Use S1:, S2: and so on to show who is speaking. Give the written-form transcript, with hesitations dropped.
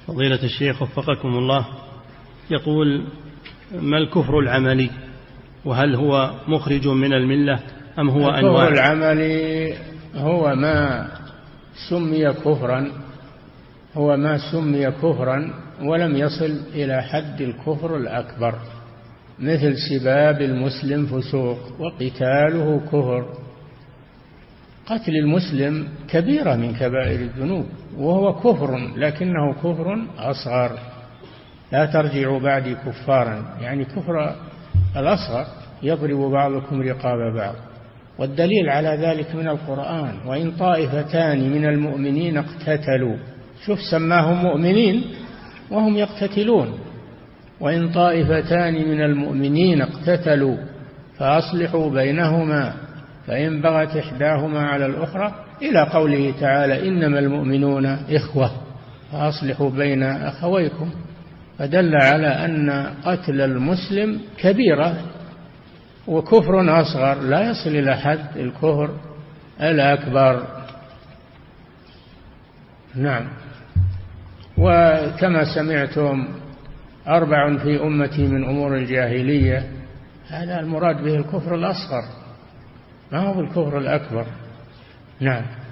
S1: فضيلة الشيخ وفقكم الله، يقول: ما الكفر العملي؟ وهل هو مخرج من الملة أم هو أنواع؟
S2: الكفر العملي هو ما سمي كفرا ولم يصل إلى حد الكفر الأكبر، مثل سباب المسلم فسوق وقتاله كفر. قتل المسلم كبيرة من كبائر الذنوب وهو كفر، لكنه كفر أصغر. لا ترجعوا بعدي كفارا، يعني كفر الأصغر، يضرب بعضكم رقاب بعض. والدليل على ذلك من القرآن: وإن طائفتان من المؤمنين اقتتلوا. شوف، سماهم مؤمنين وهم يقتتلون. وإن طائفتان من المؤمنين اقتتلوا فأصلحوا بينهما فإن بغت إحداهما على الأخرى، إلى قوله تعالى: إنما المؤمنون إخوة فأصلحوا بين أخويكم. فدل على أن قتل المسلم كبيرة وكفر أصغر، لا يصل إلى حد الكفر الأكبر. نعم. وكما سمعتم 4 في أمتي من أمور الجاهلية، هذا المراد به الكفر الأصغر، ما هو الكفر الأكبر. نعم.